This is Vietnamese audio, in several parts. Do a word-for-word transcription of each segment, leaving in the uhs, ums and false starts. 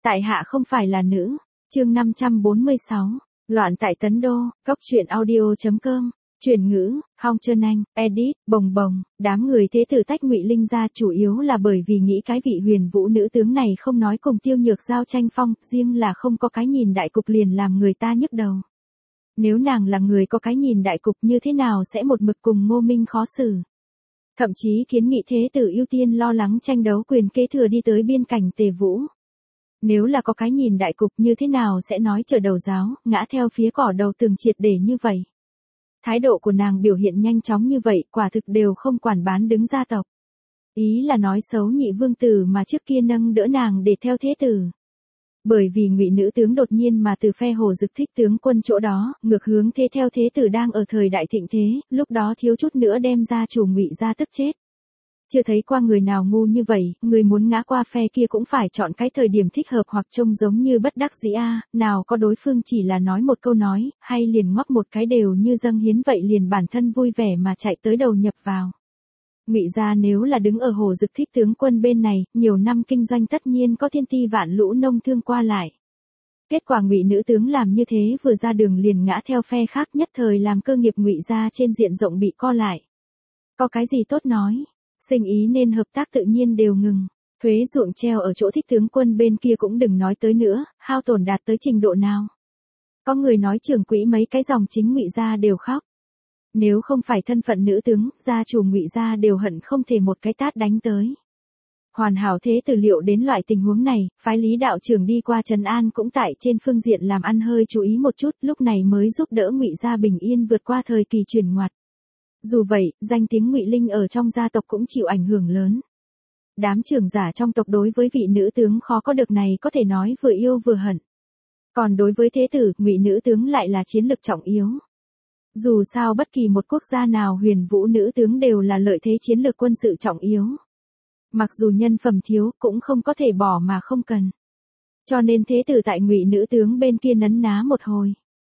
Tại hạ không phải là nữ. Chương năm trăm bốn mươi sáu. Loạn tại Tấn Đô. Cốc truyện audio chấm com. Chuyển ngữ, Hong Trân Anh, edit, bồng bồng. Đám người thế tử tách Ngụy Linh ra chủ yếu là bởi vì nghĩ cái vị huyền vũ nữ tướng này không nói cùng Tiêu Nhược Giao tranh phong, riêng là không có cái nhìn đại cục liền làm người ta nhức đầu. Nếu nàng là người có cái nhìn đại cục như thế nào sẽ một mực cùng Ngô Minh khó xử. Thậm chí kiến nghị thế tử ưu tiên lo lắng tranh đấu quyền kế thừa đi tới biên cảnh Tề Vũ. Nếu là có cái nhìn đại cục như thế nào sẽ nói trở đầu giáo, ngã theo phía cỏ đầu tường triệt để như vậy. Thái độ của nàng biểu hiện nhanh chóng như vậy, quả thực đều không quản bán đứng gia tộc. Ý là nói xấu Nhị vương tử mà trước kia nâng đỡ nàng để theo thế tử. Bởi vì Ngụy nữ tướng đột nhiên mà từ phe Hồ Dực Thích tướng quân chỗ đó, ngược hướng thế theo thế tử đang ở thời đại thịnh thế, lúc đó thiếu chút nữa đem gia chủ Ngụy ra tức chết. Chưa thấy qua người nào ngu như vậy, người muốn ngã qua phe kia cũng phải chọn cái thời điểm thích hợp hoặc trông giống như bất đắc dĩ a, nào có đối phương chỉ là nói một câu nói, hay liền ngoắc một cái đều như dâng hiến vậy liền bản thân vui vẻ mà chạy tới đầu nhập vào. Ngụy gia nếu là đứng ở Hồ Dực Thích tướng quân bên này, nhiều năm kinh doanh tất nhiên có thiên ti vạn lũ nông thương qua lại. Kết quả Ngụy nữ tướng làm như thế vừa ra đường liền ngã theo phe khác, nhất thời làm cơ nghiệp Ngụy gia trên diện rộng bị co lại. Có cái gì tốt nói? Sinh ý nên hợp tác tự nhiên đều ngừng. Thuế ruộng treo ở chỗ Thích tướng quân bên kia cũng đừng nói tới nữa, hao tổn đạt tới trình độ nào. Có người nói trưởng quỹ mấy cái dòng chính Ngụy gia đều khóc. Nếu không phải thân phận nữ tướng, gia chủ Ngụy gia đều hận không thể một cái tát đánh tới. Hoàn hảo thế tử liệu đến loại tình huống này, phái Lý đạo trưởng đi qua trấn an cũng tại trên phương diện làm ăn hơi chú ý một chút, lúc này mới giúp đỡ Ngụy gia bình yên vượt qua thời kỳ chuyển ngoặt. Dù vậy, danh tiếng Ngụy Linh ở trong gia tộc cũng chịu ảnh hưởng lớn. Đám trưởng giả trong tộc đối với vị nữ tướng khó có được này có thể nói vừa yêu vừa hận. Còn đối với thế tử, Ngụy nữ tướng lại là chiến lực trọng yếu. Dù sao bất kỳ một quốc gia nào huyền vũ nữ tướng đều là lợi thế chiến lược quân sự trọng yếu. Mặc dù nhân phẩm thiếu cũng không có thể bỏ mà không cần. Cho nên thế tử tại Ngụy nữ tướng bên kia nấn ná một hồi.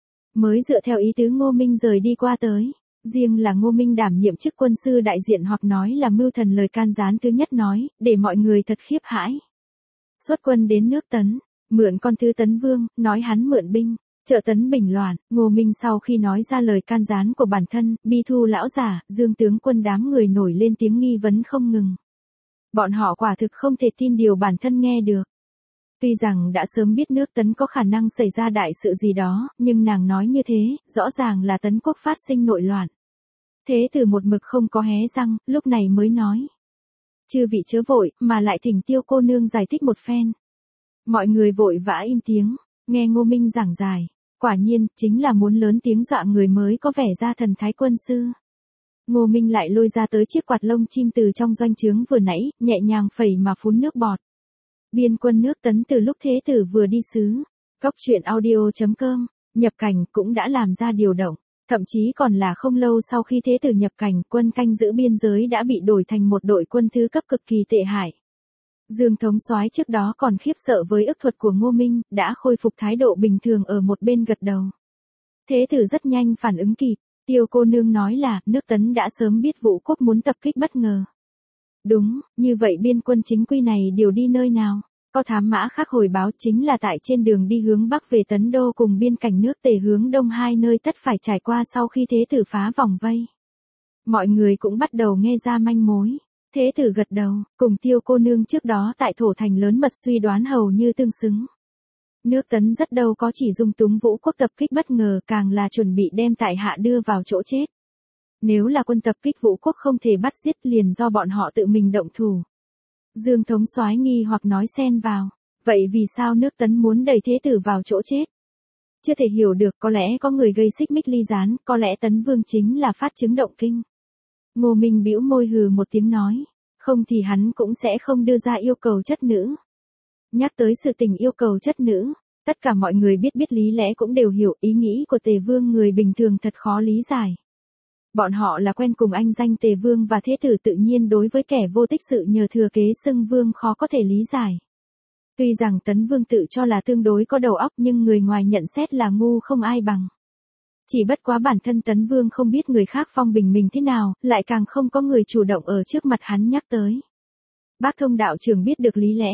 Mới dựa theo ý tứ Ngô Minh rời đi qua tới. Riêng là Ngô Minh đảm nhiệm chức quân sư đại diện hoặc nói là mưu thần lời can gián thứ nhất nói, để mọi người thật khiếp hãi. Xuất quân đến nước Tấn, mượn con thứ Tấn Vương, nói hắn mượn binh, trợ Tấn bình loạn. Ngô Minh sau khi nói ra lời can gián của bản thân, Bi Thu lão giả, Dương tướng quân đám người nổi lên tiếng nghi vấn không ngừng. Bọn họ quả thực không thể tin điều bản thân nghe được. Tuy rằng đã sớm biết nước Tấn có khả năng xảy ra đại sự gì đó, nhưng nàng nói như thế, rõ ràng là Tấn quốc phát sinh nội loạn. Thế tử một mực không có hé răng, lúc này mới nói. Chư vị chớ vội, mà lại thỉnh Tiêu cô nương giải thích một phen. Mọi người vội vã im tiếng, nghe Ngô Minh giảng giải. Quả nhiên, chính là muốn lớn tiếng dọa người mới có vẻ ra thần thái quân sư. Ngô Minh lại lôi ra tới chiếc quạt lông chim từ trong doanh trướng vừa nãy, nhẹ nhàng phẩy mà phun nước bọt. Biên quân nước Tấn từ lúc thế tử vừa đi sứ. Cốc truyện audio chấm com, nhập cảnh cũng đã làm ra điều động. Thậm chí còn là không lâu sau khi thế tử nhập cảnh, quân canh giữ biên giới đã bị đổi thành một đội quân thứ cấp cực kỳ tệ hại. Dương thống soái trước đó còn khiếp sợ với ức thuật của Ngô Minh, đã khôi phục thái độ bình thường ở một bên gật đầu. Thế tử rất nhanh phản ứng kịp, Tiêu cô nương nói là, nước Tấn đã sớm biết Vũ quốc muốn tập kích bất ngờ. Đúng, như vậy biên quân chính quy này điều đi nơi nào? Có thám mã khác hồi báo chính là tại trên đường đi hướng Bắc về Tấn Đô cùng biên cảnh nước Tề hướng Đông hai nơi tất phải trải qua sau khi thế tử phá vòng vây. Mọi người cũng bắt đầu nghe ra manh mối. Thế tử gật đầu, cùng Tiêu cô nương trước đó tại thổ thành lớn mật suy đoán hầu như tương xứng. Nước Tấn rất đâu có chỉ dung túng Vũ quốc tập kích bất ngờ, càng là chuẩn bị đem tại hạ đưa vào chỗ chết. Nếu là quân tập kích Vũ quốc không thể bắt giết liền do bọn họ tự mình động thủ. Dương thống soái nghi hoặc nói xen vào, vậy vì sao nước Tấn muốn đẩy thế tử vào chỗ chết? Chưa thể hiểu được, có lẽ có người gây xích mích ly gián, có lẽ Tấn Vương chính là phát chứng động kinh. Ngô Minh bĩu môi hừ một tiếng nói, không thì hắn cũng sẽ không đưa ra yêu cầu chất nữ. Nhắc tới sự tình yêu cầu chất nữ, tất cả mọi người biết biết lý lẽ cũng đều hiểu ý nghĩ của Tề Vương người bình thường thật khó lý giải. Bọn họ là quen cùng anh danh Tề Vương và thế tử tự nhiên đối với kẻ vô tích sự nhờ thừa kế xưng vương khó có thể lý giải. Tuy rằng Tấn Vương tự cho là tương đối có đầu óc nhưng người ngoài nhận xét là ngu không ai bằng. Chỉ bất quá bản thân Tấn Vương không biết người khác phong bình mình thế nào, lại càng không có người chủ động ở trước mặt hắn nhắc tới. Bác Thông đạo trưởng biết được lý lẽ,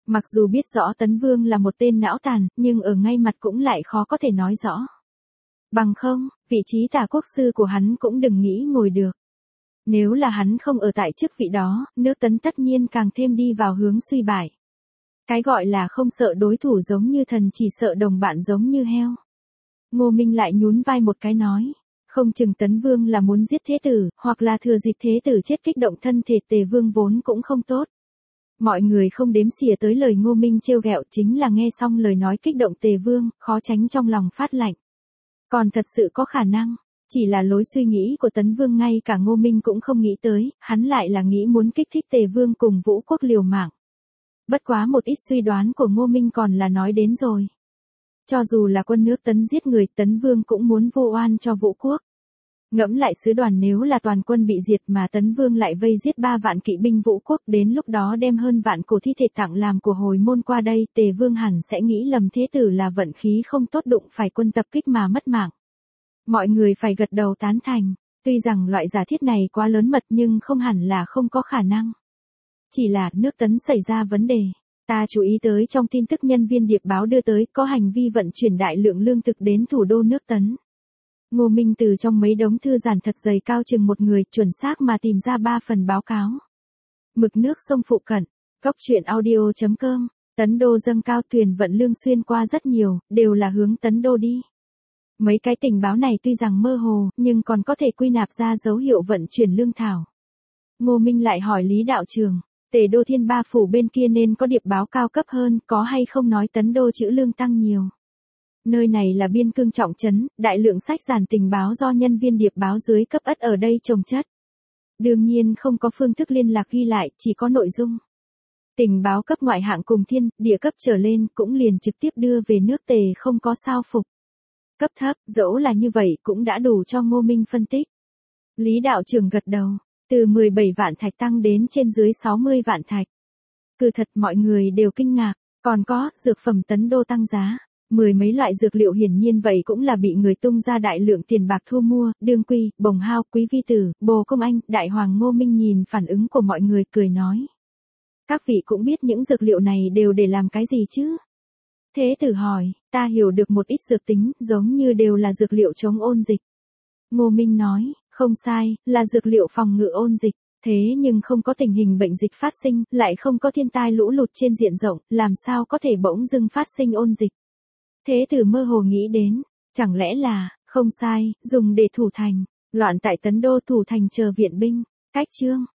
Mặc dù biết rõ Tấn Vương là một tên não tàn, nhưng ở ngay mặt cũng lại khó có thể nói rõ. Bằng không, vị trí tả quốc sư của hắn cũng đừng nghĩ ngồi được. Nếu là hắn không ở tại chức vị đó, nước Tấn tất nhiên càng thêm đi vào hướng suy bại. Cái gọi là không sợ đối thủ giống như thần, chỉ sợ đồng bạn giống như heo. Ngô Minh lại nhún vai một cái nói. Không chừng Tấn Vương là muốn giết thế tử, hoặc là thừa dịp thế tử chết kích động thân thể Tề Vương vốn cũng không tốt. Mọi người không đếm xỉa tới lời Ngô Minh trêu ghẹo, chính là nghe xong lời nói kích động Tề Vương, khó tránh trong lòng phát lạnh. Còn thật sự có khả năng, chỉ là lối suy nghĩ của Tấn Vương ngay cả Ngô Minh cũng không nghĩ tới, hắn lại là nghĩ muốn kích thích Tề Vương cùng Vũ Quốc liều mạng. Bất quá một ít suy đoán của Ngô Minh còn là nói đến rồi. Cho dù là quân nước Tấn giết người, Tấn Vương cũng muốn vô oan cho Vũ Quốc. Ngẫm lại sứ đoàn nếu là toàn quân bị diệt mà Tấn Vương lại vây giết ba vạn kỵ binh Vũ Quốc, đến lúc đó đem hơn vạn cổ thi thể tặng làm của hồi môn qua đây, Tề Vương hẳn sẽ nghĩ lầm thế tử là vận khí không tốt đụng phải quân tập kích mà mất mạng. Mọi người phải gật đầu tán thành, tuy rằng loại giả thiết này quá lớn mật nhưng không hẳn là không có khả năng. Chỉ là nước Tấn xảy ra vấn đề. Ta chú ý tới trong tin tức nhân viên điệp báo đưa tới có hành vi vận chuyển đại lượng lương thực đến thủ đô nước Tấn. Ngô Minh từ trong mấy đống thư giản thật dày cao chừng một người chuẩn xác mà tìm ra ba phần báo cáo. Mực nước sông phụ cận, Cốc truyện audio chấm com, Tấn Đô dâng cao, thuyền vận lương xuyên qua rất nhiều, đều là hướng Tấn Đô đi. Mấy cái tình báo này tuy rằng mơ hồ, nhưng còn có thể quy nạp ra dấu hiệu vận chuyển lương thảo. Ngô Minh lại hỏi Lý Đạo Trường, Tề Đô Thiên Ba Phủ bên kia nên có điệp báo cao cấp hơn, có hay không nói Tấn Đô trữ lương tăng nhiều. Nơi này là biên cương trọng trấn, đại lượng sách giản tình báo do nhân viên điệp báo dưới cấp ất ở đây trồng chất. Đương nhiên không có phương thức liên lạc ghi lại, chỉ có nội dung. Tình báo cấp ngoại hạng cùng thiên, địa cấp trở lên cũng liền trực tiếp đưa về nước Tề không có sao phục. Cấp thấp, dẫu là như vậy cũng đã đủ cho Ngô Minh phân tích. Lý Đạo Trường gật đầu, từ mười bảy vạn thạch tăng đến trên dưới sáu mươi vạn thạch. Cứ thật mọi người đều kinh ngạc, còn có, dược phẩm Tấn Đô tăng giá. Mười mấy loại dược liệu hiển nhiên vậy cũng là bị người tung ra đại lượng tiền bạc thu mua, đương quy, bồng hao, quý vi tử, bồ công anh, đại hoàng Ngô Minh nhìn phản ứng của mọi người cười nói. Các vị cũng biết những dược liệu này đều để làm cái gì chứ? Thế tử hỏi, ta hiểu được một ít dược tính, giống như đều là dược liệu chống ôn dịch. Ngô Minh nói, không sai, là dược liệu phòng ngự ôn dịch. Thế nhưng không có tình hình bệnh dịch phát sinh, lại không có thiên tai lũ lụt trên diện rộng, làm sao có thể bỗng dưng phát sinh ôn dịch. Thế tử mơ hồ nghĩ đến, chẳng lẽ là, không sai, dùng để thủ thành, loạn tại Tấn Đô thủ thành chờ viện binh, cách chương.